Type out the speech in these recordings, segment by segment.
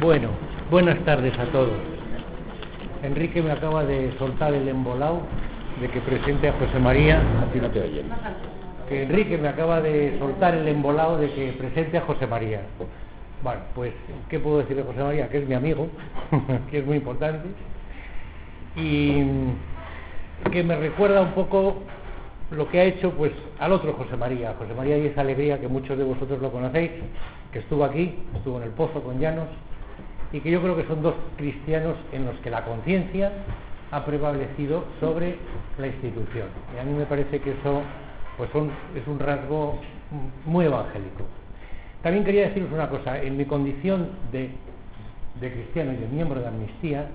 Bueno, buenas tardes a todos. Enrique me acaba de soltar el embolado de que presente a José María. A ti no te oyen. Que Enrique me acaba de soltar el embolado de que presente a José María. Bueno, pues, ¿qué puedo decir de José María? Que es mi amigo, que es muy importante, y que me recuerda un poco lo que ha hecho pues al otro José María y esa alegría que muchos de vosotros lo conocéis, que estuvo aquí, estuvo en el Pozo con Llanos, y que yo creo que son dos cristianos en los que la conciencia ha prevalecido sobre la institución. Y a mí me parece que eso pues es un rasgo muy evangélico. También quería deciros una cosa, en mi condición de cristiano y de miembro de Amnistía,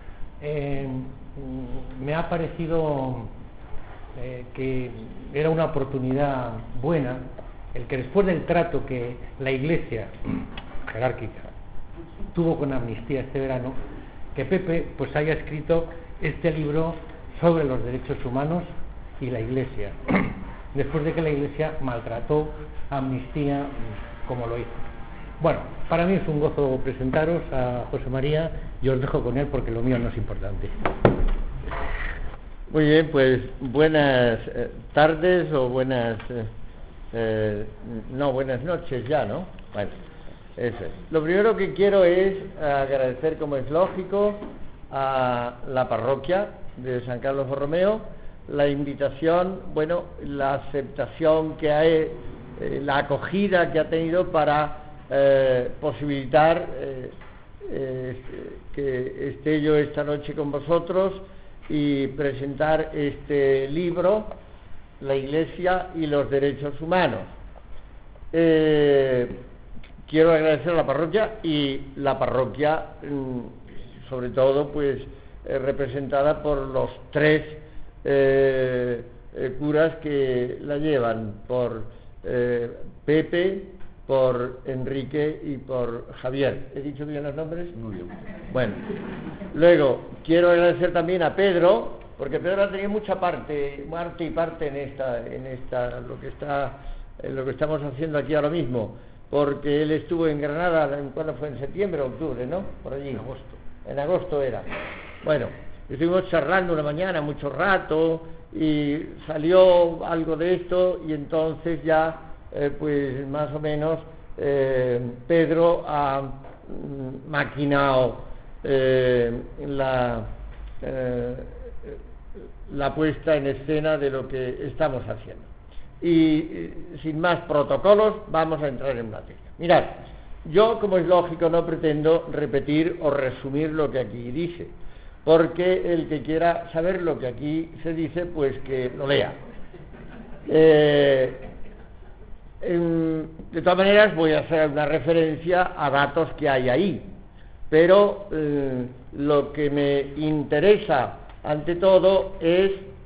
me ha parecido que era una oportunidad buena el que después del trato que la Iglesia jerárquica tuvo con Amnistía este verano, que Pepe pues haya escrito este libro sobre los derechos humanos y la Iglesia, después de que la Iglesia maltrató a Amnistía como lo hizo. Bueno, para mí es un gozo presentaros a José María y os dejo con él porque lo mío no es importante. Muy bien, pues buenas tardes o buenas noches ya, ¿no? Bueno, eso es. Lo primero que quiero es agradecer, como es lógico, a la parroquia de San Carlos Borromeo la invitación, bueno, la aceptación que hay, la acogida que ha tenido para posibilitar que esté yo esta noche con vosotros y presentar este libro, La Iglesia y los Derechos Humanos. Quiero agradecer a la parroquia y la parroquia, sobre todo, pues representada por los tres curas que la llevan, por Pepe, por Enrique y por Javier. ¿He dicho bien los nombres? Muy bien. Bueno, luego quiero agradecer también a Pedro, porque Pedro ha tenido mucha parte en esta lo que estamos haciendo aquí ahora mismo, porque él estuvo en Granada, ¿cuándo fue? En septiembre o octubre, ¿no? Por allí. En agosto era. Bueno, estuvimos charlando una mañana mucho rato y salió algo de esto y entonces ya pues más o menos Pedro ha maquinado la puesta en escena de lo que estamos haciendo. Y sin más protocolos vamos a entrar en materia. Mirad, yo, como es lógico, no pretendo repetir o resumir lo que aquí dice, porque el que quiera saber lo que aquí se dice, pues que lo lea. De todas maneras voy a hacer una referencia a datos que hay ahí, pero lo que me interesa ante todo es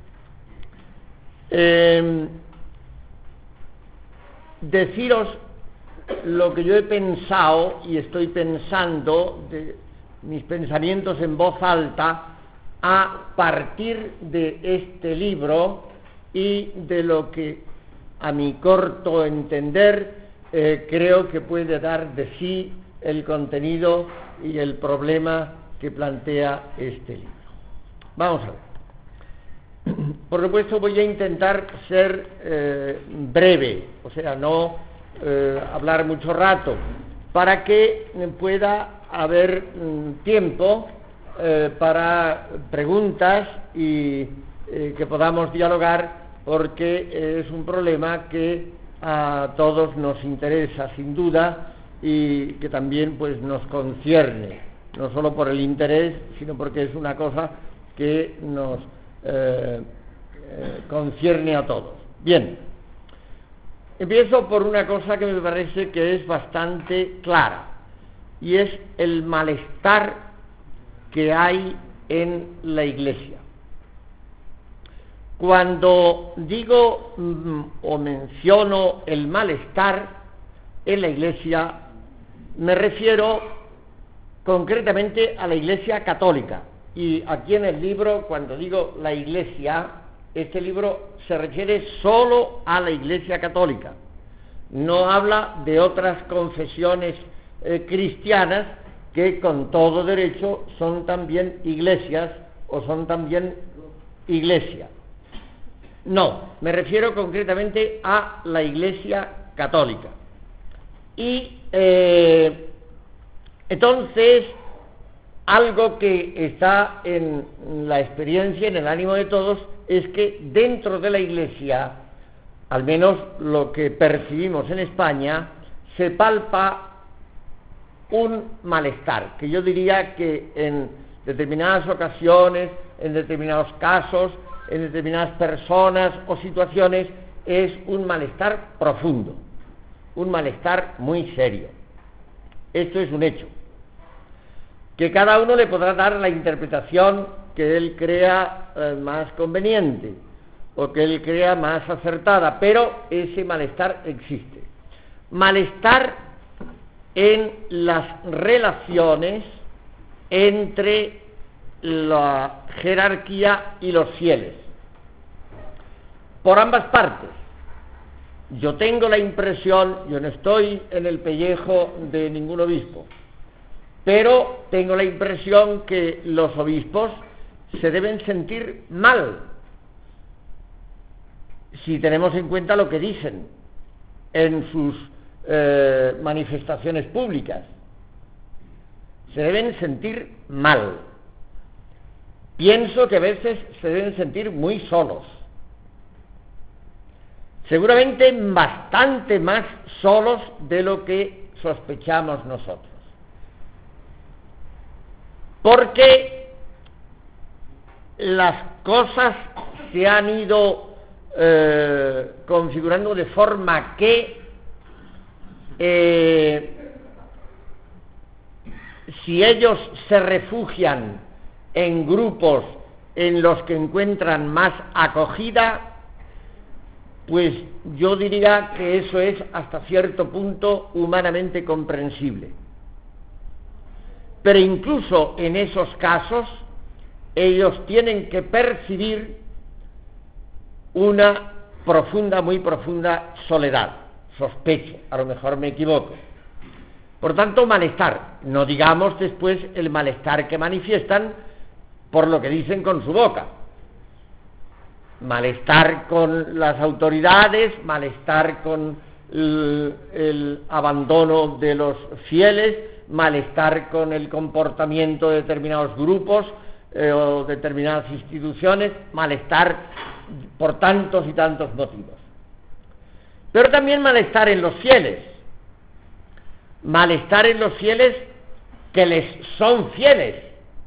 deciros lo que yo he pensado y estoy pensando, de mis pensamientos en voz alta, a partir de este libro y de lo que a mi corto entender creo que puede dar de sí el contenido y el problema que plantea este libro. Vamos a ver. Por supuesto voy a intentar ser breve, o sea, no hablar mucho rato, para que pueda haber tiempo para preguntas y que podamos dialogar, porque es un problema que a todos nos interesa sin duda y que también pues nos concierne, no solo por el interés, sino porque es una cosa que nos concierne a todos. Bien, empiezo por una cosa que me parece que es bastante clara, y es el malestar que hay en la Iglesia. Cuando digo o menciono el malestar en la Iglesia, me refiero concretamente a la Iglesia católica. Y aquí en el libro, cuando digo la Iglesia, este libro se refiere solo a la Iglesia católica. No habla de otras confesiones cristianas que con todo derecho son también iglesias o son también iglesia. No, me refiero concretamente a la Iglesia católica. Y entonces, algo que está en la experiencia, en el ánimo de todos, es que dentro de la Iglesia, al menos lo que percibimos en España, se palpa un malestar, que yo diría que en determinadas ocasiones, en determinados casos, en determinadas personas o situaciones, es un malestar profundo, un malestar muy serio. Esto es un hecho, que cada uno le podrá dar la interpretación que él crea más conveniente o que él crea más acertada, pero ese malestar existe. Malestar en las relaciones entre la jerarquía y los fieles, por ambas partes. Yo tengo la impresión, yo no estoy en el pellejo de ningún obispo, pero tengo la impresión que los obispos se deben sentir mal, si tenemos en cuenta lo que dicen en sus manifestaciones públicas. Se deben sentir mal. Pienso que a veces se deben sentir muy solos. Seguramente bastante más solos de lo que sospechamos nosotros. Porque las cosas se han ido configurando de forma que si ellos se refugian en grupos en los que encuentran más acogida, pues yo diría que eso es hasta cierto punto humanamente comprensible. Pero incluso en esos casos, ellos tienen que percibir una profunda, muy profunda soledad. Sospecho, a lo mejor me equivoco. Por tanto, malestar. No digamos después el malestar que manifiestan por lo que dicen con su boca. Malestar con las autoridades, malestar con el abandono de los fieles, malestar con el comportamiento de determinados grupos o determinadas instituciones, malestar por tantos y tantos motivos. Pero también malestar en los fieles que les son fieles,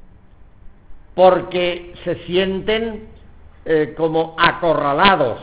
porque se sienten como acorralados,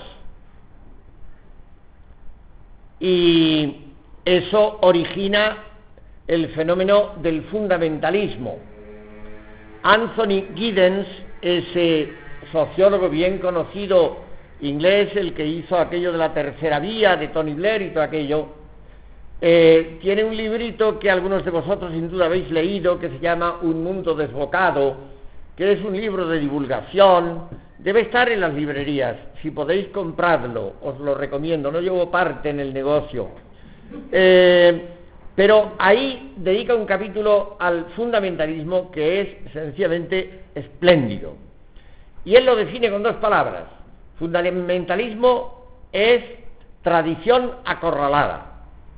y eso origina el fenómeno del fundamentalismo. Anthony Giddens, ese sociólogo bien conocido inglés, el que hizo aquello de la tercera vía, de Tony Blair y todo aquello, tiene un librito que algunos de vosotros sin duda habéis leído, que se llama Un mundo desbocado, que es un libro de divulgación, debe estar en las librerías, si podéis comprarlo, os lo recomiendo, no llevo parte en el negocio, pero ahí dedica un capítulo al fundamentalismo que es sencillamente espléndido, y él lo define con dos palabras. Fundamentalismo es tradición acorralada,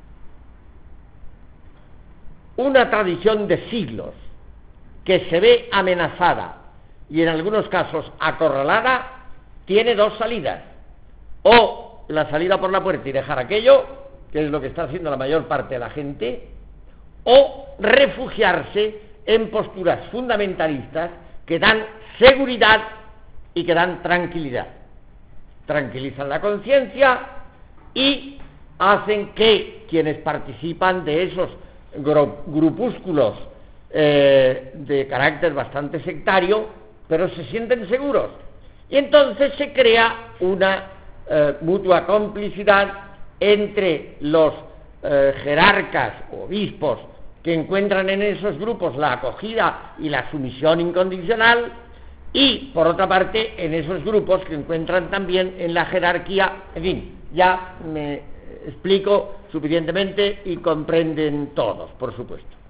una tradición de siglos que se ve amenazada y en algunos casos acorralada, tiene dos salidas: o la salida por la puerta y dejar aquello, que es lo que está haciendo la mayor parte de la gente, o refugiarse en posturas fundamentalistas que dan seguridad y que dan tranquilidad. Tranquilizan la conciencia y hacen que quienes participan de esos grupúsculos de carácter bastante sectario, pero se sienten seguros, y entonces se crea una mutua complicidad entre los jerarcas o obispos que encuentran en esos grupos la acogida y la sumisión incondicional, y por otra parte en esos grupos que encuentran también en la jerarquía. En fin, ya me explico suficientemente y comprenden todos, por supuesto.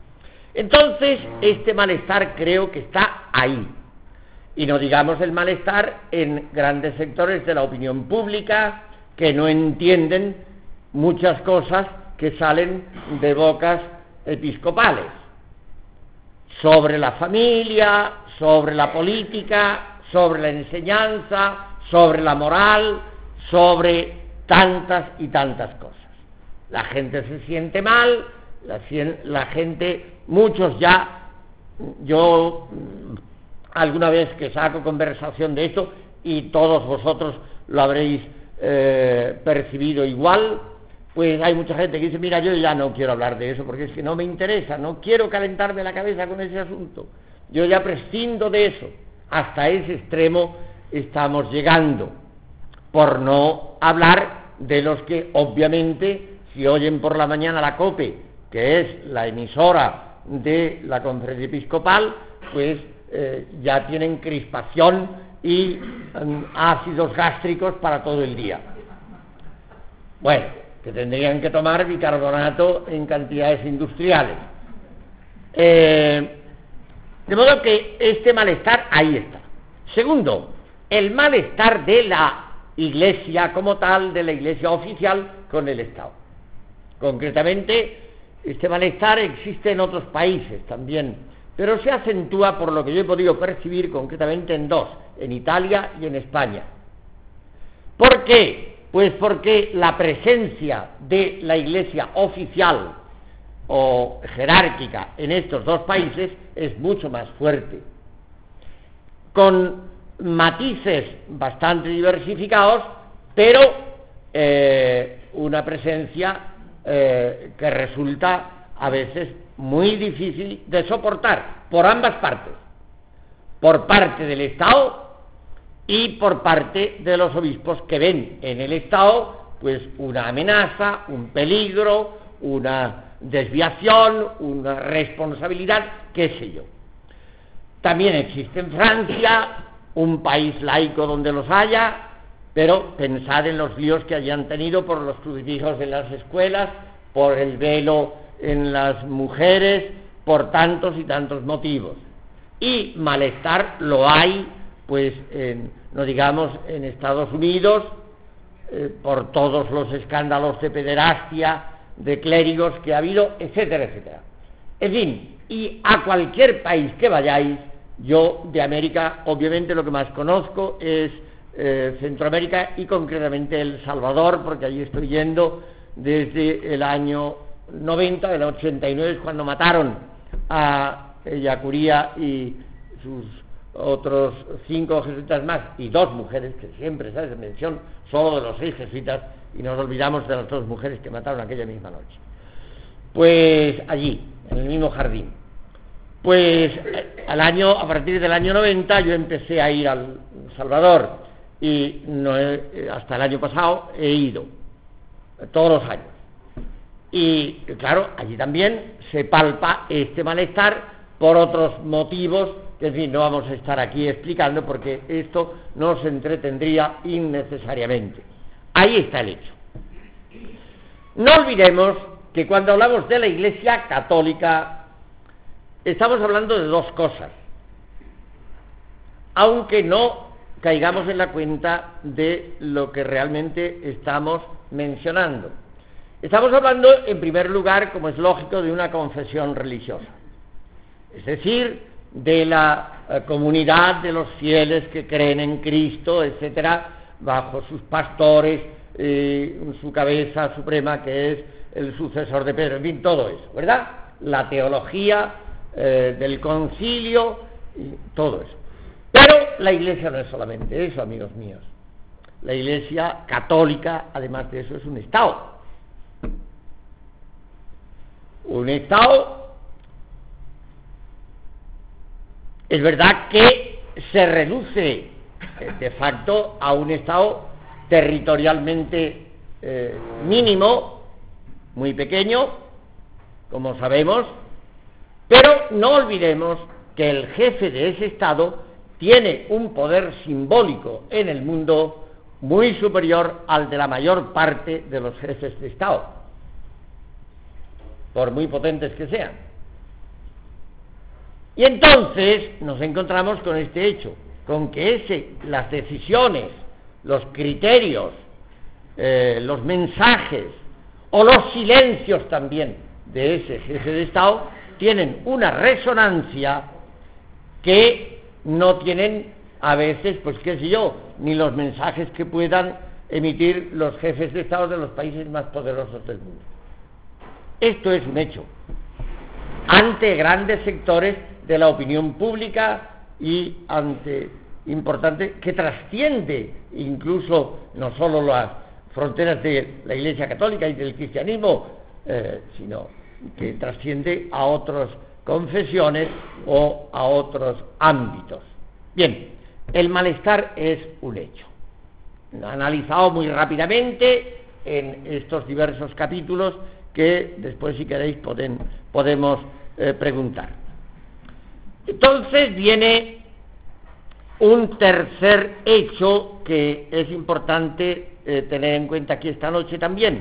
Entonces, este malestar creo que está ahí. Y no digamos el malestar en grandes sectores de la opinión pública que no entienden muchas cosas que salen de bocas episcopales sobre la familia, sobre la política, sobre la enseñanza, sobre la moral, sobre tantas y tantas cosas. La gente se siente mal, la gente, muchos ya, yo alguna vez que saco conversación de esto, y todos vosotros lo habréis percibido igual, pues hay mucha gente que dice, mira, yo ya no quiero hablar de eso porque es que no me interesa, no quiero calentarme la cabeza con ese asunto, yo ya prescindo de eso. Hasta ese extremo estamos llegando, por no hablar de los que obviamente, si oyen por la mañana la COPE, que es la emisora de la Conferencia Episcopal, pues ya tienen crispación y ácidos gástricos para todo el día. Bueno, que tendrían que tomar bicarbonato en cantidades industriales. De modo que este malestar ahí está. Segundo, el malestar de la Iglesia como tal, de la Iglesia oficial con el Estado. Concretamente, este malestar existe en otros países también, pero se acentúa, por lo que yo he podido percibir, concretamente en dos, en Italia y en España. ¿Por qué? Pues porque la presencia de la Iglesia oficial o jerárquica en estos dos países es mucho más fuerte, con matices bastante diversificados, pero una presencia que resulta a veces muy difícil de soportar por ambas partes, por parte del Estado y por parte de los obispos, que ven en el Estado pues una amenaza, un peligro, una desviación, una responsabilidad, qué sé yo. También existe en Francia, un país laico donde los haya, pero pensad en los líos que hayan tenido por los crucifijos en las escuelas, por el velo en las mujeres, por tantos y tantos motivos. Y malestar lo hay, pues, no digamos en Estados Unidos, por todos los escándalos de pederastia, de clérigos que ha habido, etcétera, etcétera. En fin, y a cualquier país que vayáis, yo de América obviamente lo que más conozco es Centroamérica y concretamente El Salvador, porque allí estoy yendo desde el año 90, el 89 es cuando mataron a Yacuría y sus otros 5 jesuitas más y 2 mujeres, que siempre se hace mención solo de los 6 jesuitas y nos olvidamos de las 2 mujeres que mataron aquella misma noche. Pues allí, en el mismo jardín. Pues a partir del año 90 yo empecé a ir al Salvador y hasta el año pasado he ido todos los años. Y claro, allí también se palpa este malestar por otros motivos que, en fin, no vamos a estar aquí explicando porque esto nos entretendría innecesariamente. Ahí está el hecho. No olvidemos que cuando hablamos de la Iglesia católica estamos hablando de dos cosas, aunque no caigamos en la cuenta de lo que realmente estamos mencionando. Estamos hablando, en primer lugar, como es lógico, de una confesión religiosa, es decir, de la comunidad de los fieles que creen en Cristo, etcétera, bajo sus pastores, su cabeza suprema, que es el sucesor de Pedro, en fin, todo eso, ¿verdad? La teología del concilio, y todo eso. Pero la Iglesia no es solamente eso, amigos míos. La Iglesia católica, además de eso, es un Estado. Un Estado, es verdad que se reduce de facto a un Estado territorialmente mínimo, muy pequeño, como sabemos, pero no olvidemos que el jefe de ese Estado tiene un poder simbólico en el mundo muy superior al de la mayor parte de los jefes de Estado, por muy potentes que sean. Y entonces nos encontramos con este hecho, con que las decisiones, los criterios, los mensajes o los silencios también de ese jefe de Estado tienen una resonancia que no tienen a veces, pues qué sé yo, ni los mensajes que puedan emitir los jefes de Estado de los países más poderosos del mundo. Esto es un hecho ante grandes sectores de la opinión pública y ante importante que trasciende incluso no solo las fronteras de la Iglesia Católica y del cristianismo, sino que trasciende a otras confesiones o a otros ámbitos. Bien, el malestar es un hecho, analizado muy rápidamente en estos diversos capítulos que después, si queréis, podemos preguntar. Entonces viene un tercer hecho que es importante tener en cuenta aquí esta noche también,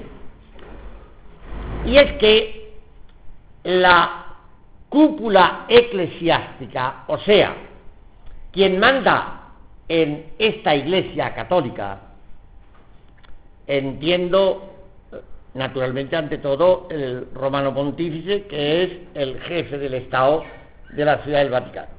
y es que la cúpula eclesiástica, o sea, quien manda en esta Iglesia católica, entiendo naturalmente ante todo el romano pontífice, que es el jefe del Estado de la Ciudad del Vaticano,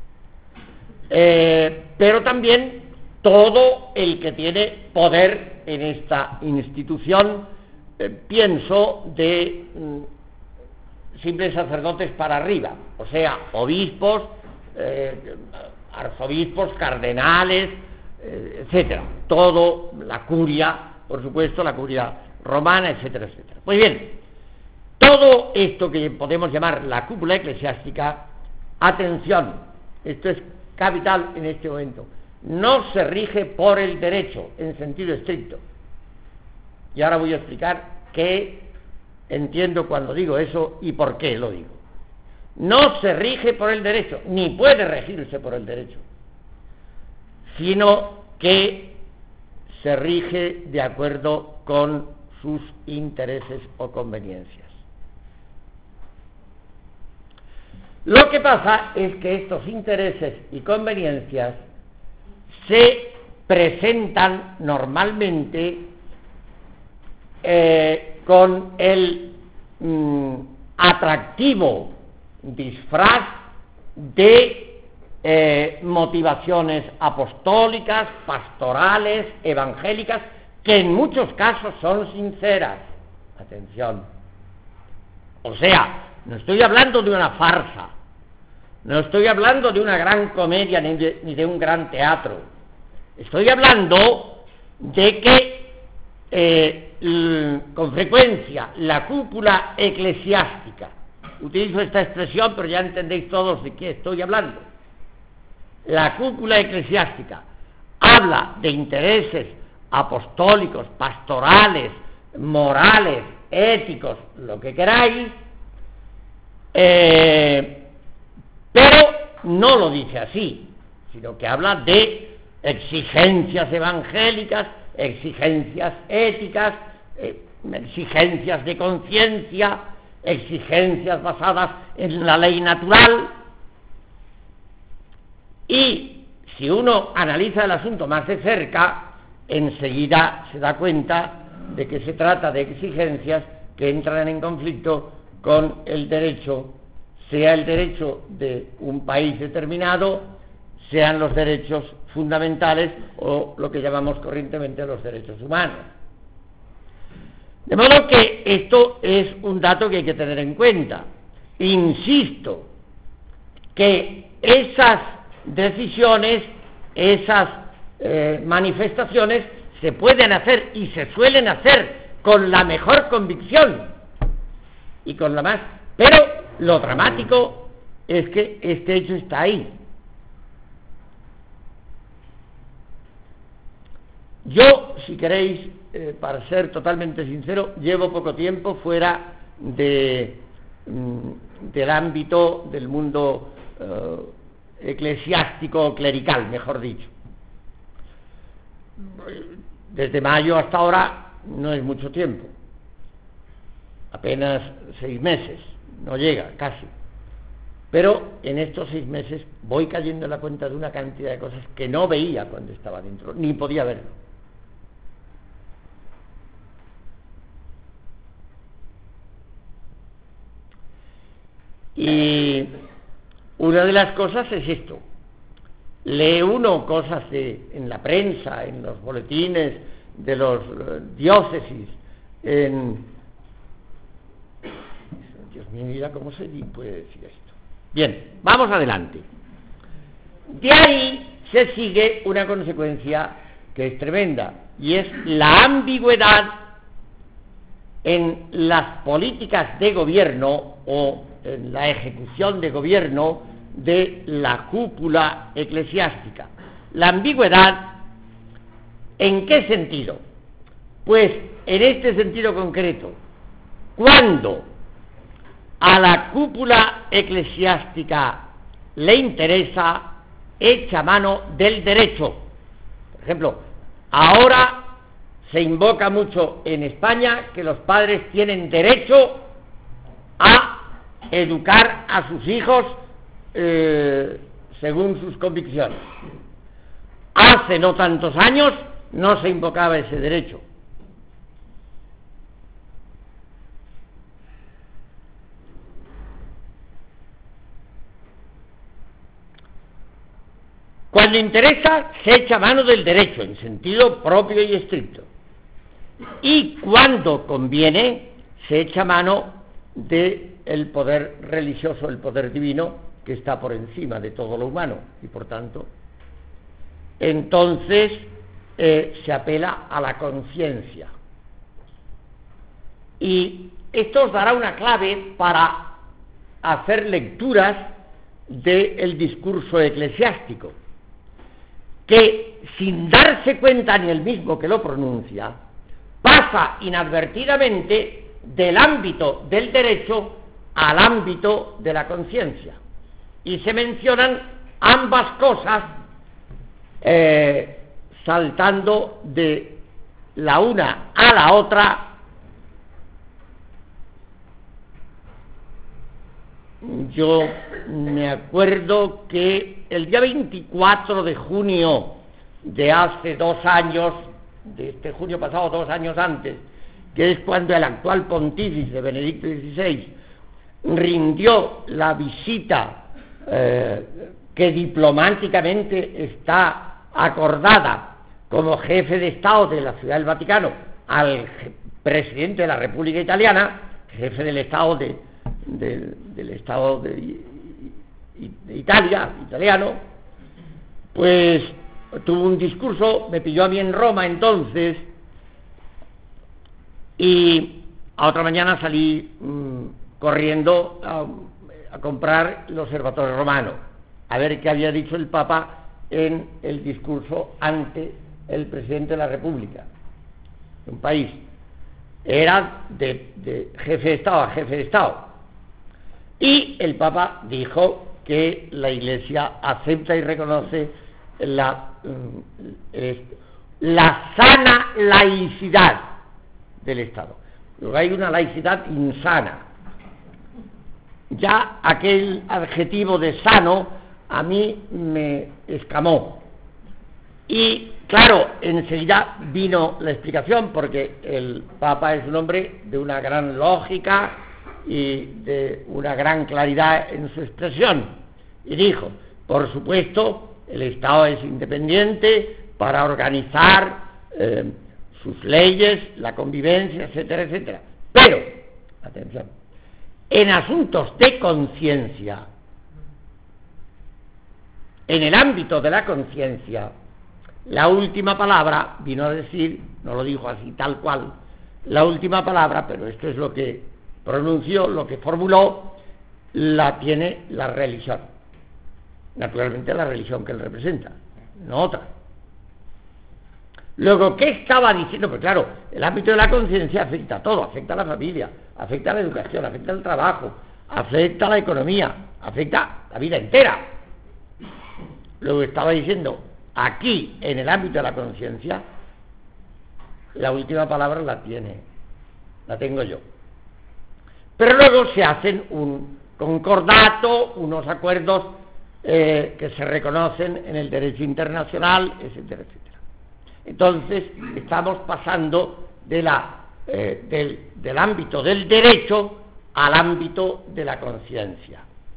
pero también todo el que tiene poder en esta institución, pienso de simples sacerdotes para arriba, o sea, obispos, arzobispos, cardenales, etcétera, todo, la curia, por supuesto, la curia romana, etcétera, etcétera. Pues bien, todo esto que podemos llamar la cúpula eclesiástica, atención, esto es capital en este momento, no se rige por el derecho en sentido estricto. Y ahora voy a explicar qué entiendo cuando digo eso y por qué lo digo. No se rige por el derecho, ni puede regirse por el derecho, sino que se rige de acuerdo con sus intereses o conveniencias. Lo que pasa es que estos intereses y conveniencias se presentan normalmente con el atractivo disfraz de motivaciones apostólicas, pastorales, evangélicas, que en muchos casos son sinceras. Atención. O sea, no estoy hablando de una farsa, no estoy hablando de una gran comedia ni de un gran teatro. Estoy hablando de que con frecuencia la cúpula eclesiástica, utilizo esta expresión pero ya entendéis todos de qué estoy hablando, la cúpula eclesiástica habla de intereses apostólicos, pastorales, morales, éticos, lo que queráis, pero no lo dice así, sino que habla de exigencias evangélicas, exigencias éticas, exigencias de conciencia, exigencias basadas en la ley natural. Y si uno analiza el asunto más de cerca, enseguida se da cuenta de que se trata de exigencias que entran en conflicto con el derecho, sea el derecho de un país determinado, sean los derechos fundamentales o lo que llamamos corrientemente los derechos humanos. De modo que esto es un dato que hay que tener en cuenta. Insisto que esas decisiones, esas manifestaciones se pueden hacer y se suelen hacer con la mejor convicción y con la más, pero lo dramático es que este hecho está ahí. Yo, si queréis, para ser totalmente sincero, llevo poco tiempo fuera del ámbito del mundo eclesiástico, clerical, mejor dicho. Desde mayo hasta ahora no es mucho tiempo, apenas 6 meses, no llega casi. Pero en estos 6 meses voy cayendo en la cuenta de una cantidad de cosas que no veía cuando estaba dentro, ni podía verlo. Y una de las cosas es esto. Lee uno cosas en la prensa, en los boletines de los diócesis, Dios mío, mira cómo se puede decir esto. Bien, vamos adelante. De ahí se sigue una consecuencia que es tremenda, y es la ambigüedad en las políticas de gobierno o en la ejecución de gobierno de la cúpula eclesiástica. La ambigüedad, ¿en qué sentido? Pues en este sentido concreto, cuando a la cúpula eclesiástica le interesa, echa mano del derecho. Por ejemplo, ahora se invoca mucho en España que los padres tienen derecho a educar a sus hijos según sus convicciones. Hace no tantos años no se invocaba ese derecho. Cuando interesa, se echa mano del derecho en sentido propio y estricto. Y cuando conviene, se echa mano del poder religioso, el poder divino, que está por encima de todo lo humano. Y por tanto, entonces se apela a la conciencia. Y esto os dará una clave para hacer lecturas del discurso eclesiástico, que sin darse cuenta ni el mismo que lo pronuncia, pasa inadvertidamente del ámbito del derecho al ámbito de la conciencia, y se mencionan ambas cosas saltando de la una a la otra. Yo me acuerdo que el día 24 de junio de hace 2 años, de este junio pasado, 2 años antes, que es cuando el actual pontífice Benedicto XVI rindió la visita que diplomáticamente está acordada como jefe de Estado de la Ciudad del Vaticano al presidente de la República Italiana, jefe del Estado del Estado de Italia, italiano, pues tuvo un discurso, me pilló a mí en Roma entonces, y a otra mañana salí corriendo a comprar el Observatorio Romano, a ver qué había dicho el Papa en el discurso ante el presidente de la República de un país. Era de jefe de Estado a jefe de Estado. Y el Papa dijo que la Iglesia acepta y reconoce la sana laicidad del Estado. Luego hay una laicidad insana. Ya aquel adjetivo de sano a mí me escamó. Y claro, enseguida vino la explicación, porque el Papa es un hombre de una gran lógica y de una gran claridad en su expresión, y dijo, por supuesto, el Estado es independiente para organizar sus leyes, la convivencia, etcétera, etcétera, pero, atención, en asuntos de conciencia, en el ámbito de la conciencia, la última palabra, vino a decir, no lo dijo así tal cual, la última palabra, pero esto es lo que pronunció, lo que formuló, la tiene la religión. Naturalmente la religión que él representa, no otra. Luego, ¿qué estaba diciendo? Pues claro, el ámbito de la conciencia afecta a todo, afecta a la familia, afecta a la educación, afecta al trabajo, afecta a la economía, afecta a la vida entera. Luego estaba diciendo, aquí, en el ámbito de la conciencia, la última palabra la tengo yo. Pero luego se hacen concordato, unos acuerdos que se reconocen en el derecho internacional, etcétera, etcétera. Entonces, estamos pasando del ámbito del derecho al ámbito de la conciencia.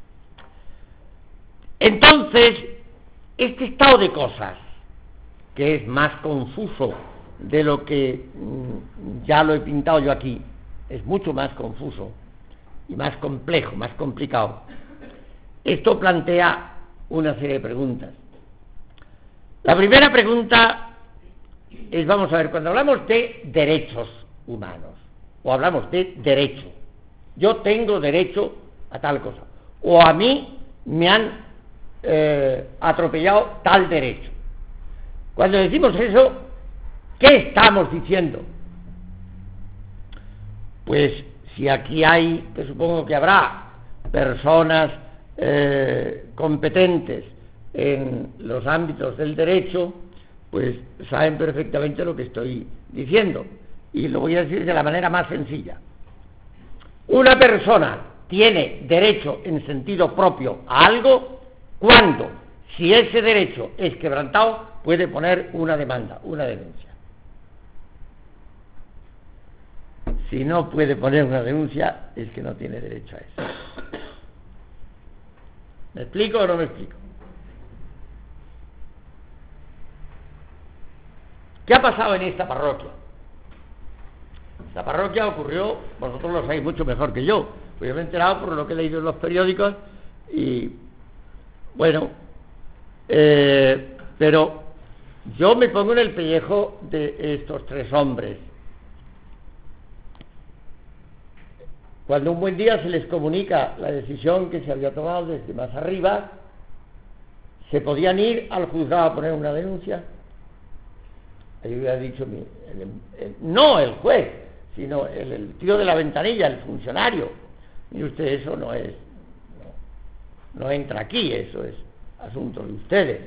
Entonces, este estado de cosas, que es más confuso de lo que ya lo he pintado yo aquí, es mucho más confuso y más complejo, más complicado. Esto plantea una serie de preguntas. La primera pregunta es, vamos a ver, cuando hablamos de derechos humanos, o hablamos de derecho, yo tengo derecho a tal cosa, o a mí me han atropellado tal derecho. Cuando decimos eso, ¿qué estamos diciendo? Pues si aquí hay, que supongo que habrá personas competentes en los ámbitos del derecho, pues saben perfectamente lo que estoy diciendo, y lo voy a decir de la manera más sencilla. Una persona tiene derecho en sentido propio a algo cuando, si ese derecho es quebrantado, puede poner una demanda, una denuncia. Si no puede poner una denuncia, es que no tiene derecho a eso. ¿Me explico o no me explico? ¿Qué ha pasado en esta parroquia? Esta parroquia ocurrió, vosotros lo sabéis mucho mejor que yo, pues yo me he enterado por lo que he leído en los periódicos y, bueno, pero yo me pongo en el pellejo de estos tres hombres. Cuando un buen día se les comunica la decisión que se había tomado desde más arriba, ¿se podían ir al juzgado a poner una denuncia? Ahí hubiera dicho, no el juez, sino el tío de la ventanilla, el funcionario. Y usted, eso no entra aquí, eso es asunto de ustedes.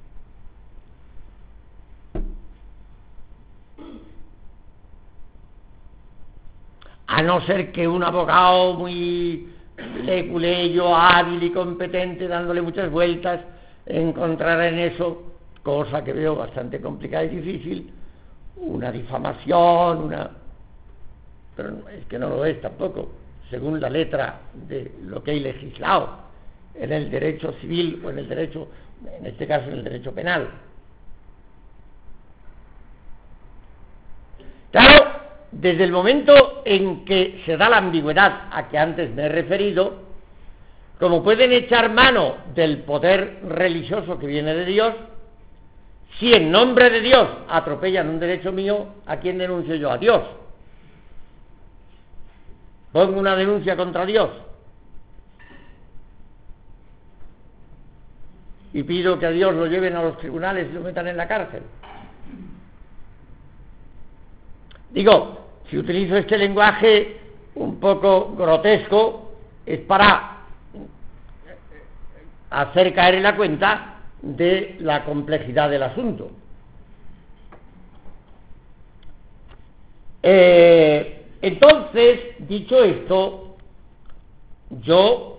A no ser que un abogado muy leguleyo, hábil y competente, dándole muchas vueltas, encontrara en eso, cosa que veo bastante complicada y difícil, una difamación, pero es que no lo es tampoco, según la letra de lo que hay legislado en el derecho civil o en el derecho, en este caso en el derecho penal. Claro, desde el momento en que se da la ambigüedad a que antes me he referido, como pueden echar mano del poder religioso que viene de Dios, si en nombre de Dios atropellan un derecho mío, ¿a quién denuncio yo? A Dios. Pongo una denuncia contra Dios y pido que a Dios lo lleven a los tribunales y lo metan en la cárcel. Digo, si utilizo este lenguaje un poco grotesco, es para hacer caer en la cuenta de la complejidad del asunto. Entonces, dicho esto, yo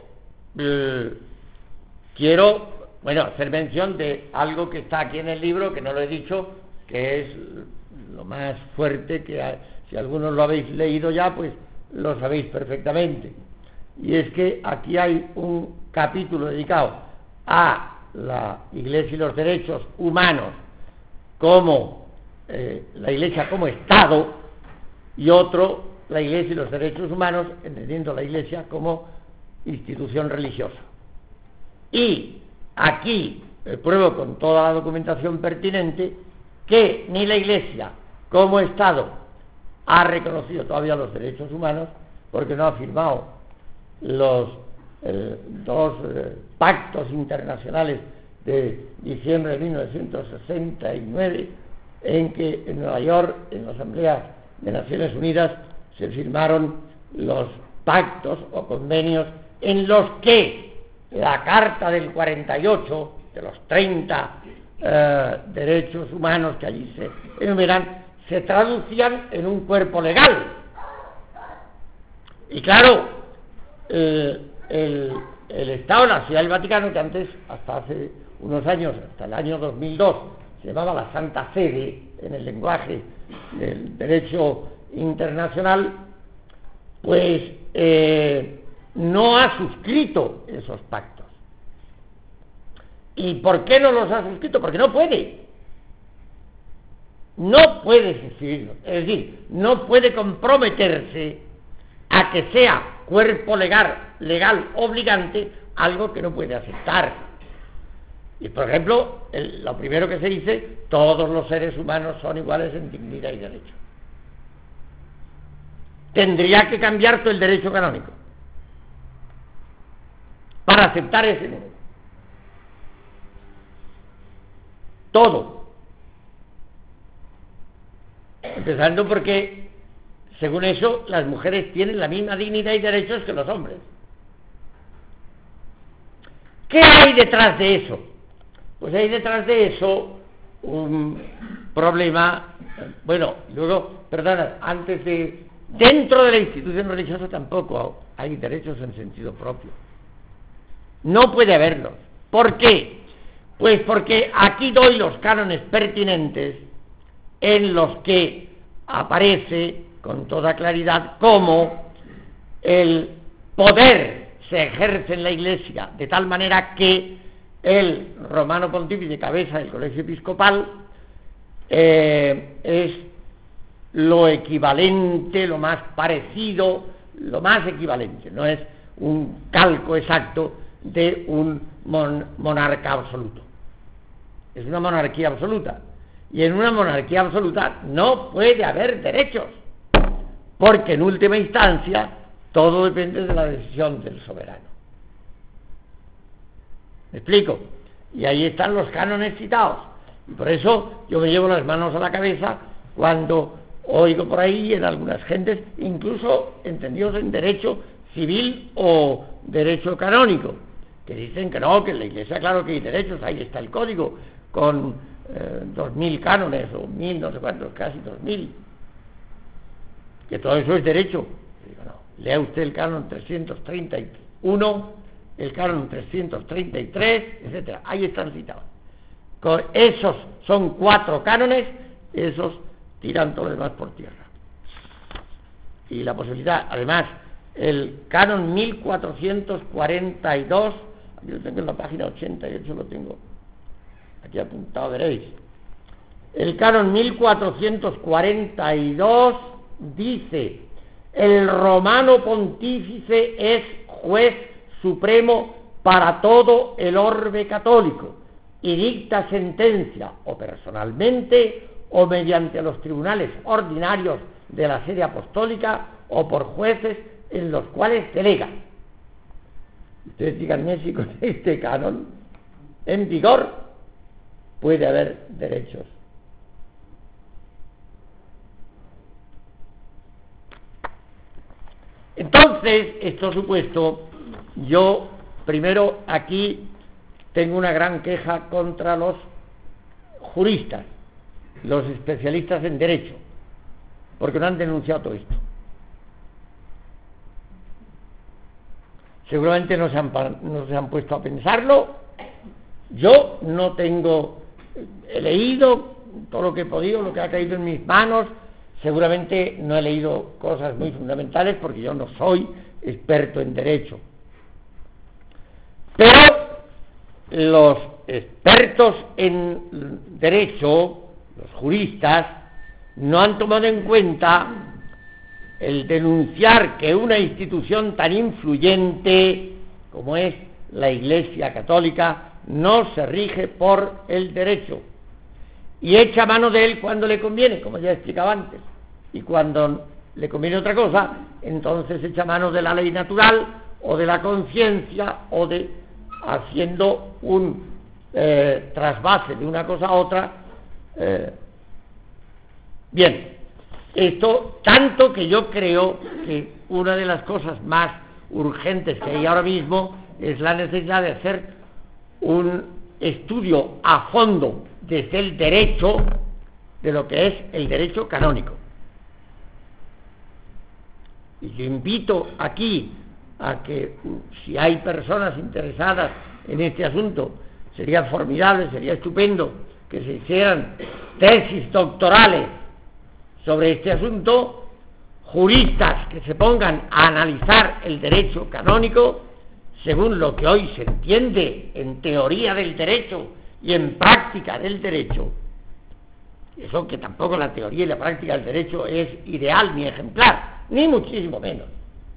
quiero, hacer mención de algo que está aquí en el libro, que no lo he dicho, que es lo más fuerte que hay. Si algunos lo habéis leído ya, pues lo sabéis perfectamente. Y es que aquí hay un capítulo dedicado a la Iglesia y los derechos humanos como la Iglesia como Estado, y otro, la Iglesia y los derechos humanos, entendiendo la Iglesia como institución religiosa. Y aquí pruebo con toda la documentación pertinente que ni la Iglesia como Estado ha reconocido todavía los derechos humanos, porque no ha firmado los dos pactos internacionales de diciembre de 1969, en que en Nueva York, en la Asamblea de Naciones Unidas, se firmaron los pactos o convenios en los que la Carta del 48, de los 30 derechos humanos que allí se enumeran, se traducían en un cuerpo legal. Y claro, el Estado de la Ciudad del Vaticano, que antes, hasta hace unos años, hasta el año 2002, se llamaba la Santa Sede en el lenguaje del derecho internacional, pues no ha suscrito esos pactos. ¿Y por qué no los ha suscrito? Porque no puede. No puede suscribirlos. Es decir, no puede comprometerse a que sea cuerpo legal obligante algo que no puede aceptar. Y por ejemplo, lo primero que se dice, todos los seres humanos son iguales en dignidad y derecho. Tendría que cambiar todo el derecho canónico para aceptar ese número. Todo. Empezando porque, según eso, las mujeres tienen la misma dignidad y derechos que los hombres. ¿Qué hay detrás de eso? Pues hay detrás de eso un problema, bueno, luego, perdona, dentro de la institución religiosa tampoco hay derechos en sentido propio. No puede haberlos. ¿Por qué? Pues porque aquí doy los cánones pertinentes en los que aparece con toda claridad cómo el poder se ejerce en la Iglesia de tal manera que el romano pontífice, cabeza del colegio episcopal, es lo equivalente, lo más parecido, lo más equivalente, no es un calco exacto de un monarca absoluto. Es una monarquía absoluta. Y en una monarquía absoluta no puede haber derechos, porque en última instancia todo depende de la decisión del soberano. ¿Me explico? Y ahí están los cánones citados. Y por eso yo me llevo las manos a la cabeza cuando oigo por ahí en algunas gentes, incluso entendidos en derecho civil o derecho canónico, que dicen que no, que en la Iglesia claro que hay derechos, ahí está el código, con 2000 cánones, o 1000, no sé cuántos, casi 2000, que todo eso es derecho. Y digo, no, lea usted el canon 331, el canon 333, etcétera, ahí están citados. Con esos son 4 cánones, esos tiran todo lo demás por tierra. Y la posibilidad, además, el canon 1442, aquí lo tengo en la página 88, lo tengo aquí apuntado, veréis. El canon 1442 dice: el romano pontífice es juez supremo para todo el orbe católico y dicta sentencia o personalmente o mediante los tribunales ordinarios de la sede apostólica o por jueces en los cuales delega. Ustedes díganme si con este canon en vigor puede haber derechos. Entonces, esto supuesto, yo primero aquí tengo una gran queja contra los juristas, los especialistas en derecho, porque no han denunciado todo esto. Seguramente no se han puesto a pensarlo. Yo no tengo, he leído todo lo que he podido, lo que ha caído en mis manos. Seguramente no he leído cosas muy fundamentales porque yo no soy experto en derecho. Pero los expertos en derecho, los juristas, no han tomado en cuenta el denunciar que una institución tan influyente como es la Iglesia Católica no se rige por el derecho y echa mano de él cuando le conviene, como ya explicaba antes, y cuando le conviene otra cosa, entonces echa mano de la ley natural o de la conciencia o de haciendo un trasvase de una cosa a otra. Bien, esto tanto que yo creo que una de las cosas más urgentes que hay ahora mismo es la necesidad de hacer un estudio a fondo desde el derecho de lo que es el derecho canónico. Y yo invito aquí a que si hay personas interesadas en este asunto, sería formidable, sería estupendo que se hicieran tesis doctorales sobre este asunto, juristas que se pongan a analizar el derecho canónico según lo que hoy se entiende en teoría del derecho y en práctica del derecho. Eso que tampoco la teoría y la práctica del derecho es ideal ni ejemplar, ni muchísimo menos.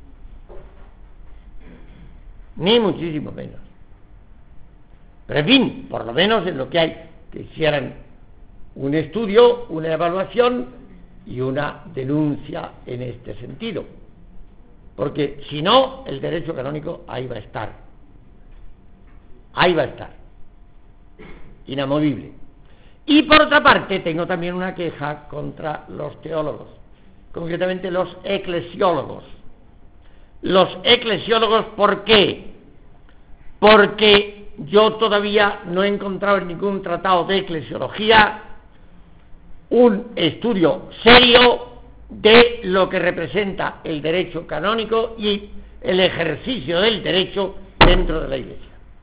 Ni muchísimo menos. Pero en fin, por lo menos en lo que hay, que hicieran un estudio, una evaluación y una denuncia en este sentido. Porque si no, el derecho canónico ahí va a estar. Ahí va a estar. Inamovible. Y por otra parte, tengo también una queja contra los teólogos, concretamente los eclesiólogos. Los eclesiólogos, ¿por qué? Porque yo todavía no he encontrado en ningún tratado de eclesiología un estudio serio de lo que representa el derecho canónico y el ejercicio del derecho dentro de la Iglesia.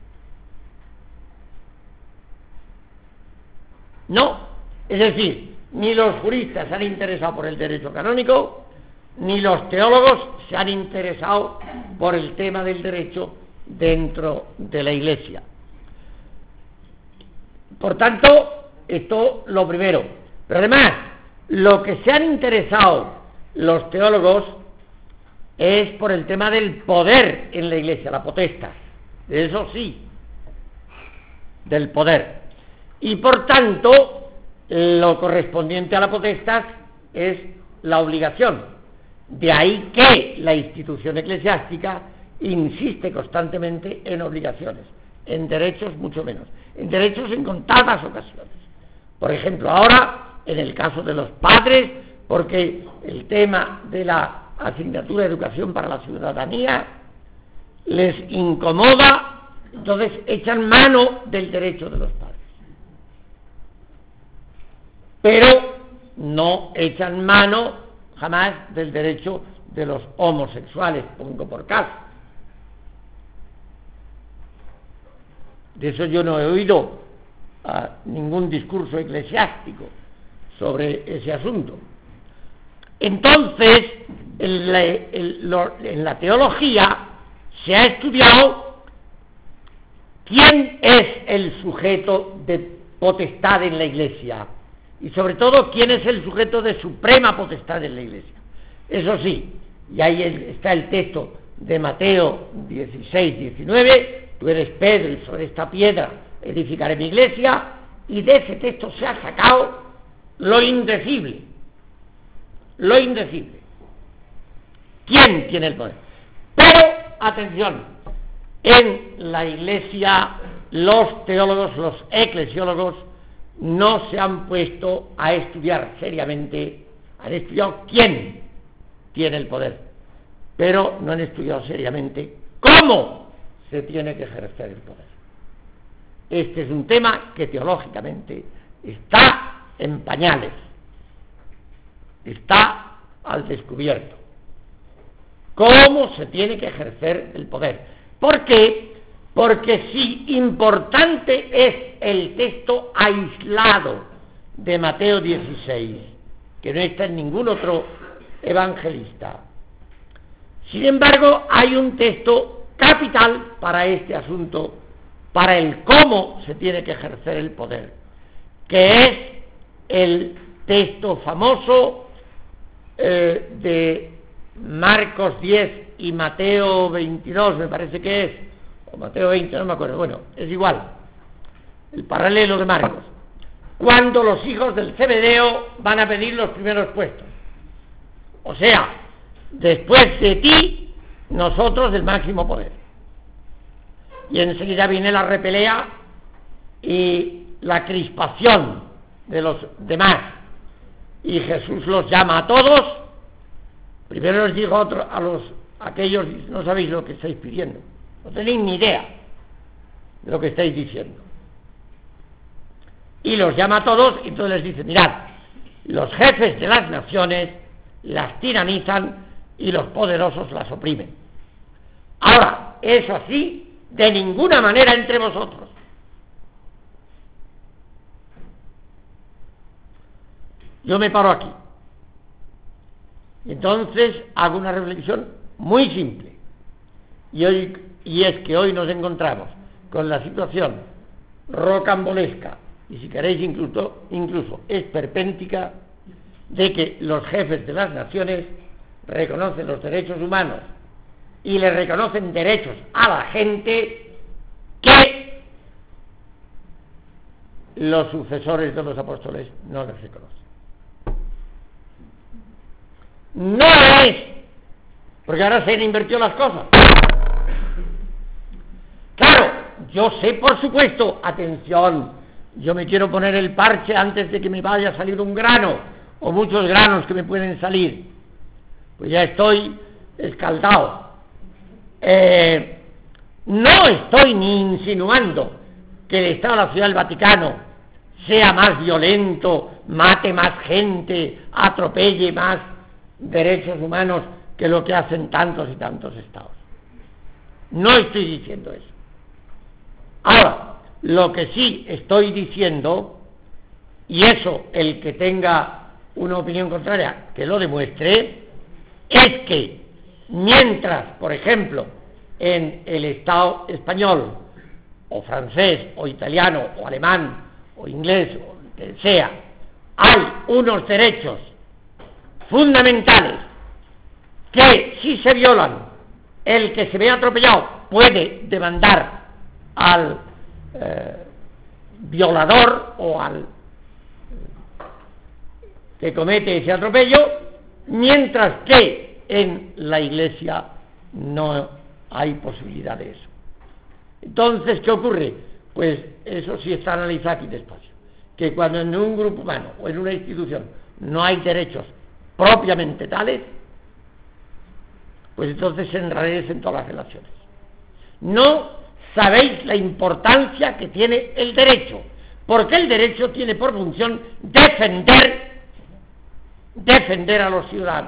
No, es decir, ni los juristas se han interesado por el derecho canónico, ni los teólogos se han interesado por el tema del derecho dentro de la Iglesia. Por tanto, esto lo primero. Pero además, lo que se han interesado los teólogos es por el tema del poder en la Iglesia, la potestad. Eso sí, del poder. Y por tanto, lo correspondiente a la potestad es la obligación. De ahí que la institución eclesiástica insiste constantemente en obligaciones, en derechos mucho menos, en derechos en contadas ocasiones. Por ejemplo, ahora, en el caso de los padres, porque el tema de la asignatura de educación para la ciudadanía les incomoda, entonces echan mano del derecho de los padres. Pero no echan mano jamás del derecho de los homosexuales, pongo por caso. De eso yo no he oído ningún discurso eclesiástico sobre ese asunto. Entonces, en la teología se ha estudiado quién es el sujeto de potestad en la Iglesia y sobre todo quién es el sujeto de suprema potestad en la Iglesia. Eso sí, y ahí está el texto de Mateo 16, 19, tú eres Pedro y sobre esta piedra edificaré mi iglesia, y de ese texto se ha sacado lo indecible. Lo indecible. ¿Quién tiene el poder? Pero, atención, en la Iglesia los teólogos, los eclesiólogos, no se han puesto a estudiar seriamente, han estudiado quién tiene el poder, pero no han estudiado seriamente cómo se tiene que ejercer el poder. Este es un tema que teológicamente está en pañales, está al descubierto. ¿Cómo se tiene que ejercer el poder? ¿Por qué? Porque si importante es el texto aislado de Mateo 16, que no está en ningún otro evangelista, sin embargo hay un texto capital para este asunto, para el cómo se tiene que ejercer el poder, que es el texto famoso de Marcos 10 y Mateo 22, me parece que es, o Mateo 20, no me acuerdo, bueno, es igual, el paralelo de Marcos, cuando los hijos del Zebedeo van a pedir los primeros puestos, o sea, después de ti, nosotros el máximo poder. Y enseguida viene la repelea y la crispación de los demás, y Jesús los llama a todos. Primero les dijo a aquellos, no sabéis lo que estáis pidiendo, no tenéis ni idea de lo que estáis diciendo, y los llama a todos, y entonces les dice, mirad, los jefes de las naciones las tiranizan y los poderosos las oprimen. Ahora, eso sí, de ninguna manera entre vosotros. Yo me paro aquí. Entonces hago una reflexión muy simple. Y es que hoy nos encontramos con la situación rocambolesca, y si queréis incluso esperpéntica, de que los jefes de las naciones reconocen los derechos humanos y le reconocen derechos a la gente que los sucesores de los apóstoles no les reconocen. No es, porque ahora se han invertido las cosas. Claro, yo sé, por supuesto, atención, yo me quiero poner el parche antes de que me vaya a salir un grano, o muchos granos que me pueden salir, pues ya estoy escaldado. No estoy ni insinuando que el Estado de la Ciudad del Vaticano sea más violento, mate más gente, atropelle más derechos humanos que lo que hacen tantos y tantos estados. No estoy diciendo eso. Ahora, lo que sí estoy diciendo, y eso el que tenga una opinión contraria que lo demuestre, es que mientras, por ejemplo, en el Estado español, o francés, o italiano, o alemán, o inglés, o lo que sea, hay unos derechos fundamentales que si se violan, el que se ve atropellado puede demandar al violador o al que comete ese atropello, mientras que en la Iglesia no hay posibilidad de eso. Entonces, ¿qué ocurre? Pues eso sí está analizado aquí despacio, que cuando en un grupo humano o en una institución no hay derechos propiamente tales, pues entonces se enrarecen todas las relaciones. No sabéis la importancia que tiene el derecho, porque el derecho tiene por función defender a los ciudadanos.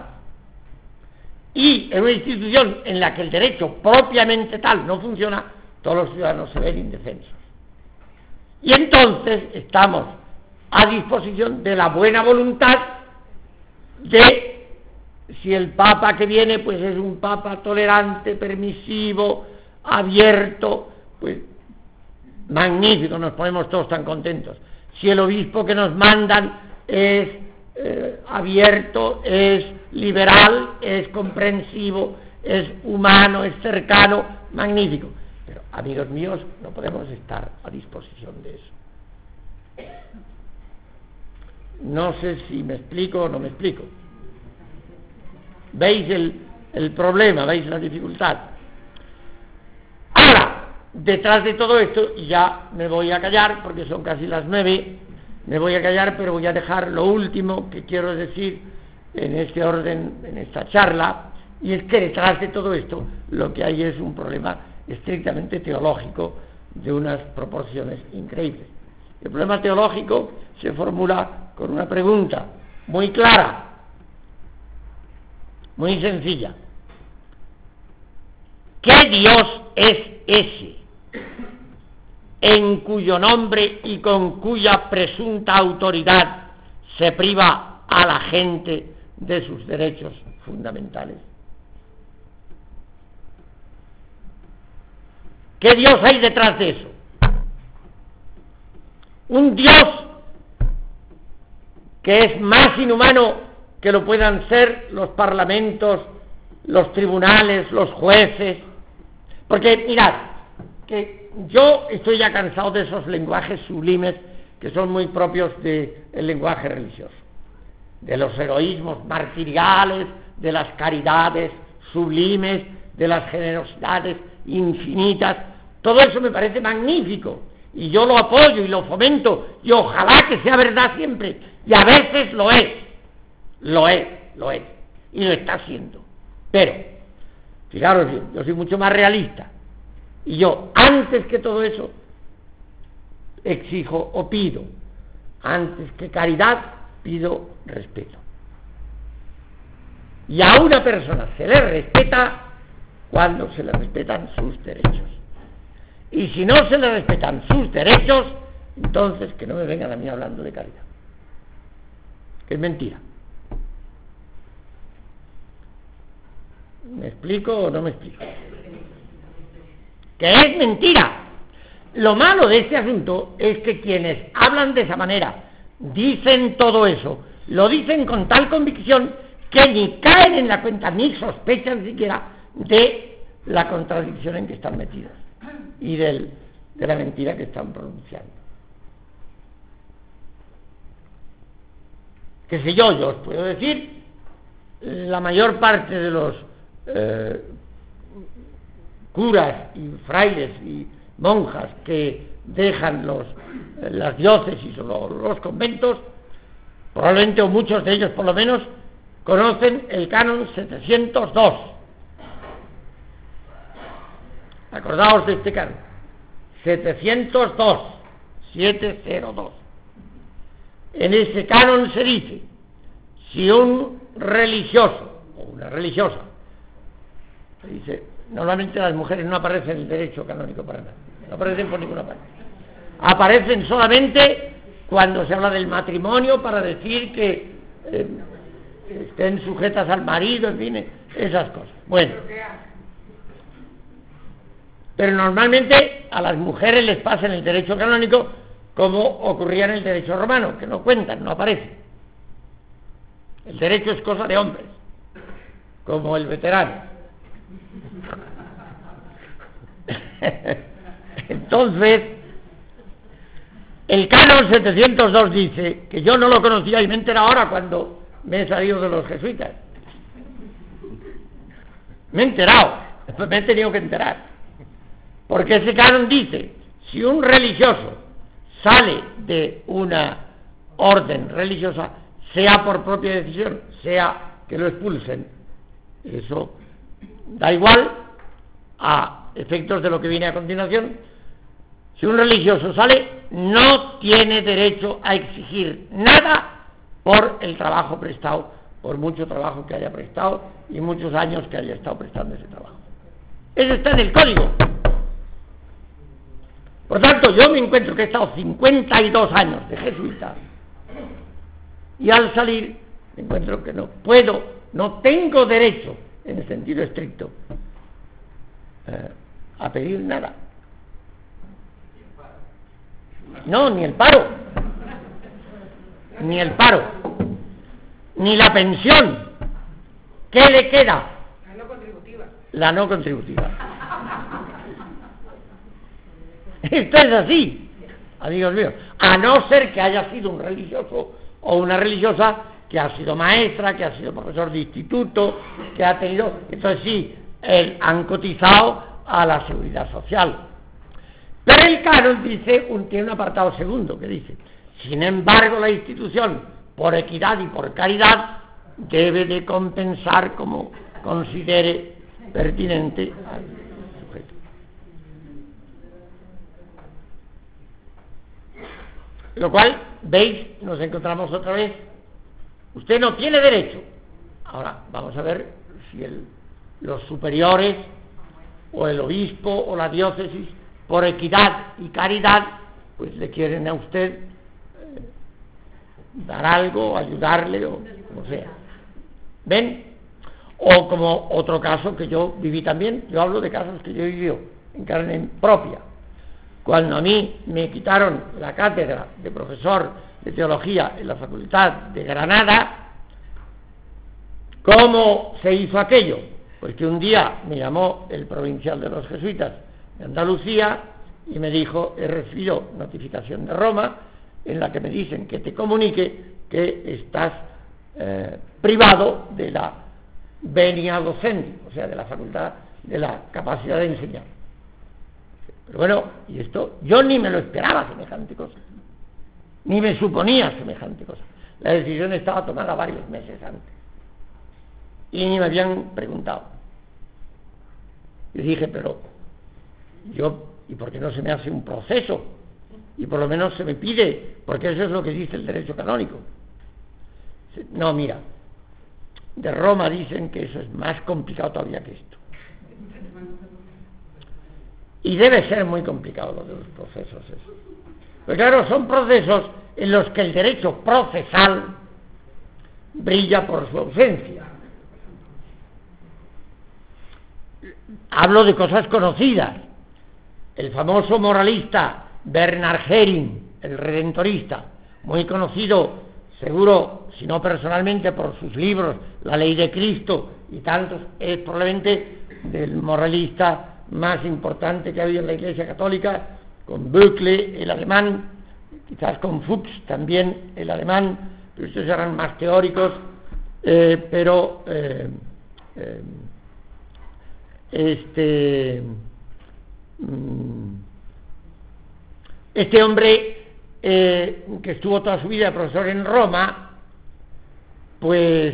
Y en una institución en la que el derecho propiamente tal no funciona, todos los ciudadanos se ven indefensos. Y entonces estamos a disposición de la buena voluntad de, si el Papa que viene pues es un Papa tolerante, permisivo, abierto, pues magnífico, nos ponemos todos tan contentos. Si el obispo que nos mandan es abierto, es liberal, es comprensivo, es humano, es cercano, magnífico. Pero, amigos míos, no podemos estar a disposición de eso. No sé si me explico o no me explico. ¿Veis el problema? ¿Veis la dificultad? Ahora, detrás de todo esto, y ya me voy a callar porque son casi las 9, me voy a callar, pero voy a dejar lo último que quiero decir en este orden, en esta charla, y es que detrás de todo esto lo que hay es un problema estrictamente teológico de unas proporciones increíbles. El problema teológico se formula con una pregunta muy clara, muy sencilla. ¿Qué Dios es ese en cuyo nombre y con cuya presunta autoridad se priva a la gente de sus derechos fundamentales? ¿Qué Dios hay detrás de eso? Un Dios que es más inhumano que lo puedan ser los parlamentos, los tribunales, los jueces. Porque mirad, que yo estoy ya cansado de esos lenguajes sublimes que son muy propios del lenguaje religioso, de los heroísmos martiriales, de las caridades sublimes, de las generosidades infinitas. Todo eso me parece magnífico y yo lo apoyo y lo fomento y ojalá que sea verdad siempre, y a veces lo es y lo está haciendo. Pero fijaros bien, yo soy mucho más realista y yo, antes que todo eso, exijo o pido, antes que caridad, pido respeto. Y a una persona se le respeta cuando se le respetan sus derechos. Y si no se le respetan sus derechos, entonces que no me vengan a mí hablando de caridad. Que es mentira. ¿Me explico o no me explico? Que es mentira. Lo malo de este asunto es que quienes hablan de esa manera, dicen todo eso, lo dicen con tal convicción que ni caen en la cuenta ni sospechan siquiera de la contradicción en que están metidos y de la mentira que están pronunciando. Qué sé yo os puedo decir, la mayor parte de los curas y frailes y monjas que dejan las diócesis o los conventos, probablemente, o muchos de ellos por lo menos, conocen el canon 702. Acordaos de este canon 702. En ese canon se dice: si un religioso o una religiosa, se dice, normalmente las mujeres no aparecen en el derecho canónico para nada, no aparecen por ninguna parte, aparecen solamente cuando se habla del matrimonio para decir que estén sujetas al marido, en fin, esas cosas. Bueno, pero normalmente a las mujeres les pasa en el derecho canónico como ocurría en el derecho romano, que no cuentan, no aparecen. El derecho es cosa de hombres, como el veterano. Entonces, el canon 702 dice, que yo no lo conocía y me he enterado ahora cuando me he salido de los jesuitas. Me he enterado, después me he tenido que enterar. Porque ese canon dice, si un religioso sale de una orden religiosa, sea por propia decisión, sea que lo expulsen, eso da igual a efectos de lo que viene a continuación. Si un religioso sale, no tiene derecho a exigir nada por el trabajo prestado, por mucho trabajo que haya prestado y muchos años que haya estado prestando ese trabajo. Eso está en el código. Por tanto, yo me encuentro que he estado 52 años de jesuita y al salir me encuentro que no puedo, no tengo derecho, en el sentido estricto, a pedir nada. No, ni el paro, ni el paro, ni la pensión. ¿Qué le queda? La no contributiva. La no contributiva. Esto es así, amigos míos, a no ser que haya sido un religioso o una religiosa que ha sido maestra, que ha sido profesor de instituto, que ha tenido, entonces sí, han cotizado a la seguridad social. Pero el canon dice, tiene un apartado segundo que dice: sin embargo, la institución, por equidad y por caridad, debe de compensar como considere pertinente al sujeto. Lo cual, veis, nos encontramos otra vez. Usted no tiene derecho. Ahora, vamos a ver si los superiores, o el obispo, o la diócesis, por equidad y caridad, pues le quieren a usted dar algo, ayudarle, o como sea. ¿Ven? O como otro caso que yo viví también, yo hablo de casos que yo he vivido en carne propia. Cuando a mí me quitaron la cátedra de profesor de teología en la Facultad de Granada, ¿cómo se hizo aquello? Pues que un día me llamó el provincial de los jesuitas de Andalucía y me dijo: he recibido notificación de Roma en la que me dicen que te comunique que estás privado de la venia docente, o sea, de la facultad, de la capacidad de enseñar. Pero bueno, y esto, yo ni me lo esperaba semejante cosa, ni me suponía semejante cosa. La decisión estaba tomada varios meses antes y ni me habían preguntado. Y dije, pero yo, ¿y por qué no se me hace un proceso? Y por lo menos se me pide, porque eso es lo que dice el derecho canónico. No, mira, de Roma dicen que eso es más complicado todavía que esto. Y debe ser muy complicado lo de los procesos eso. Pero claro, son procesos en los que el derecho procesal brilla por su ausencia. Hablo de cosas conocidas. El famoso moralista Bernard Herring, el redentorista, muy conocido, seguro, si no personalmente, por sus libros, La Ley de Cristo y tantos, es probablemente del moralista más importante que ha habido en la Iglesia Católica, con Böckle, el alemán, quizás con Fuchs también, el alemán, pero estos eran más teóricos, este hombre que estuvo toda su vida profesor en Roma, pues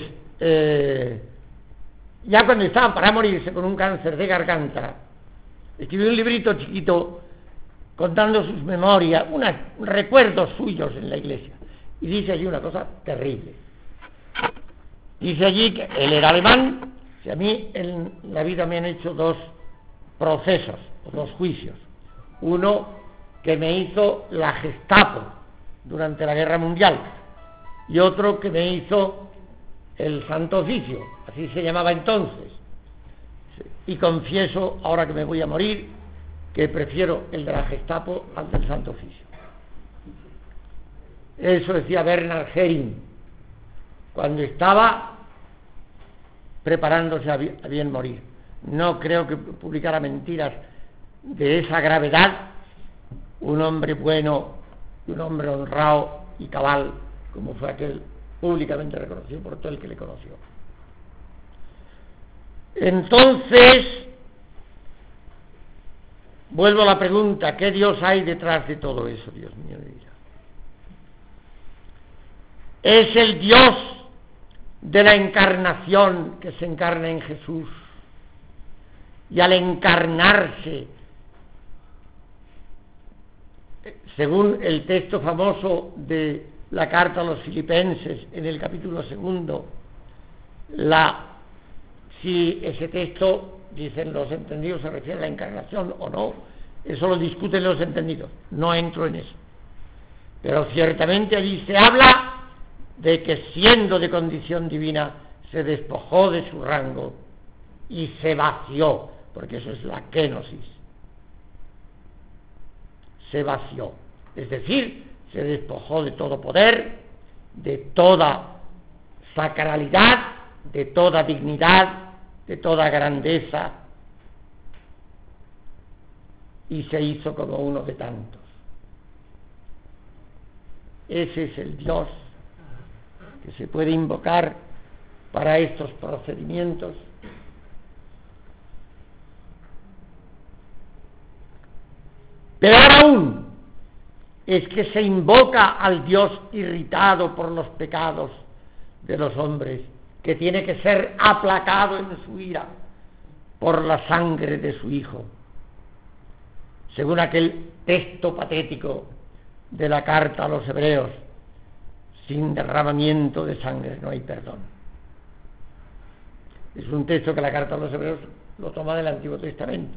ya cuando estaba para morirse con un cáncer de garganta, escribió un librito chiquito contando sus memorias, unos recuerdos suyos en la iglesia, y dice allí una cosa terrible. Dice allí que él era alemán. Si a mí en la vida me han hecho dos procesos, dos juicios. Uno que me hizo la Gestapo durante la Guerra Mundial y otro que me hizo el Santo Oficio, así se llamaba entonces. Y confieso, ahora que me voy a morir, que prefiero el de la Gestapo al del Santo Oficio. Eso decía Bernard Herring cuando estaba preparándose a bien morir. No creo que publicara mentiras de esa gravedad un hombre bueno, un hombre honrado y cabal, como fue aquel públicamente reconocido por todo el que le conoció. Entonces, vuelvo a la pregunta: ¿qué Dios hay detrás de todo eso, Dios mío de vida? ¿Es el Dios de la encarnación que se encarna en Jesús y al encarnarse, según el texto famoso de la carta a los Filipenses en el capítulo 2, si ese texto, dicen los entendidos, se refiere a la encarnación o no, eso lo discuten los entendidos, no entro en eso, pero ciertamente allí se habla de que siendo de condición divina se despojó de su rango y se vació, porque eso es la kenosis, se vació, es decir, se despojó de todo poder, de toda sacralidad, de toda dignidad, de toda grandeza, y se hizo como uno de tantos. Ese es el Dios que se puede invocar para estos procedimientos. Peor aún es que se invoca al Dios irritado por los pecados de los hombres, que tiene que ser aplacado en su ira por la sangre de su Hijo, según aquel texto patético de la carta a los Hebreos: sin derramamiento de sangre no hay perdón. Es un texto que la carta a los Hebreos lo toma del Antiguo Testamento.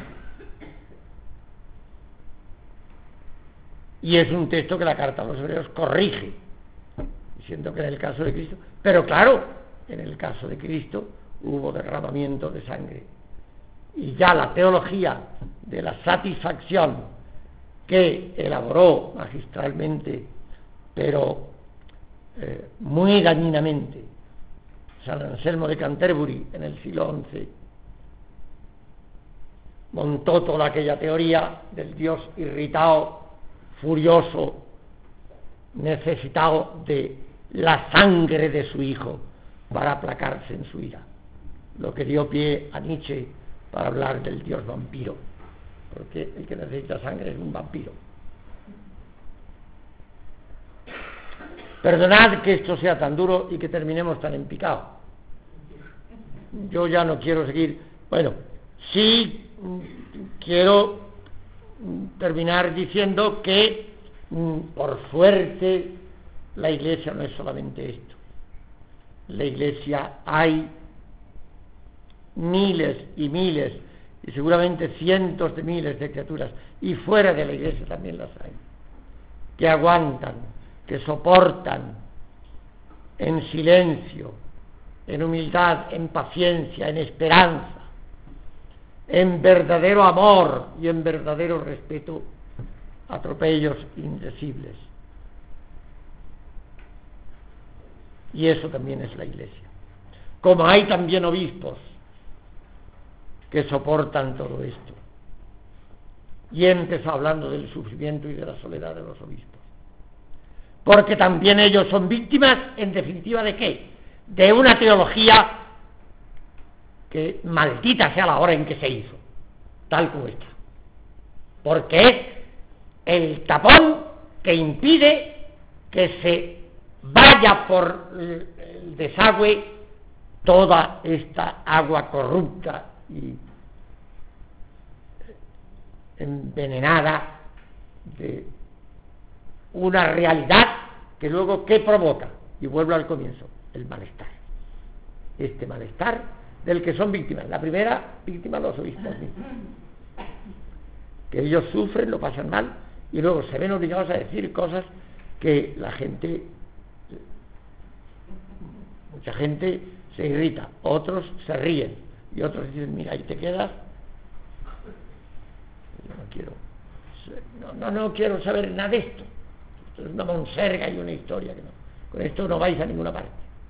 Y es un texto que la carta a los Hebreos corrige, diciendo que en el caso de Cristo, pero claro, en el caso de Cristo hubo derramamiento de sangre. Y ya la teología de la satisfacción que elaboró magistralmente, pero muy dañinamente, San Anselmo de Canterbury en el siglo XI, montó toda aquella teoría del Dios irritado, furioso, necesitado de la sangre de su Hijo para aplacarse en su ira, lo que dio pie a Nietzsche para hablar del Dios vampiro, porque el que necesita sangre es un vampiro. Perdonad que esto sea tan duro y que terminemos tan en picado. Yo ya no quiero seguir. Bueno, sí quiero terminar diciendo que, por suerte, la Iglesia no es solamente esto. En la Iglesia hay miles y miles y seguramente cientos de miles de criaturas, y fuera de la Iglesia también las hay, que aguantan, que soportan en silencio, en humildad, en paciencia, en esperanza, en verdadero amor y en verdadero respeto, atropellos indecibles. Y eso también es la Iglesia. Como hay también obispos que soportan todo esto. Y empezó hablando del sufrimiento y de la soledad de los obispos. Porque también ellos son víctimas, en definitiva, ¿de qué? De una teología que maldita sea la hora en que se hizo, tal como está. Porque es el tapón que impide que se vaya por el desagüe toda esta agua corrupta y envenenada de una realidad que luego, ¿qué provoca? Y vuelvo al comienzo, el malestar. Este malestar del que son víctimas. La primera víctima, los obispos mismos. Que ellos sufren, lo pasan mal, y luego se ven obligados a decir cosas que la gente, mucha gente se irrita, otros se ríen, y otros dicen, mira, ahí te quedas. Yo no quiero saber nada de esto. Esto es una monserga y una historia que no. Con esto no vais a ninguna parte.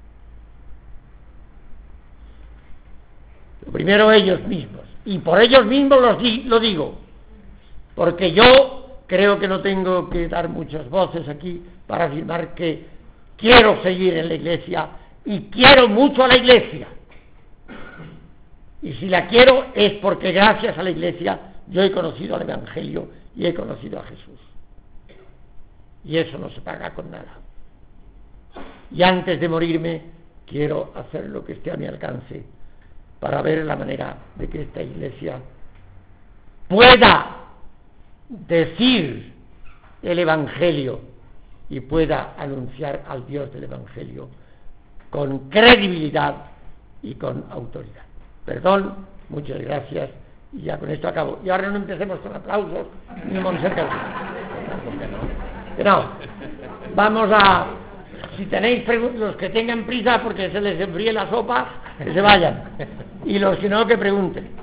Lo primero ellos mismos, y por ellos mismos lo digo, porque yo creo que no tengo que dar muchas voces aquí para afirmar que quiero seguir en la Iglesia y quiero mucho a la Iglesia. Y si la quiero es porque gracias a la Iglesia yo he conocido al Evangelio y he conocido a Jesús. Y eso no se paga con nada. Y antes de morirme quiero hacer lo que esté a mi alcance para ver la manera de que esta Iglesia pueda decir el Evangelio y pueda anunciar al Dios del Evangelio con credibilidad y con autoridad. Perdón, muchas gracias, y ya con esto acabo. Y ahora no empecemos con aplausos ni monsergas. No, vamos a, si tenéis los que tengan prisa porque se les enfríe la sopa, que se vayan, y los que no, que pregunten.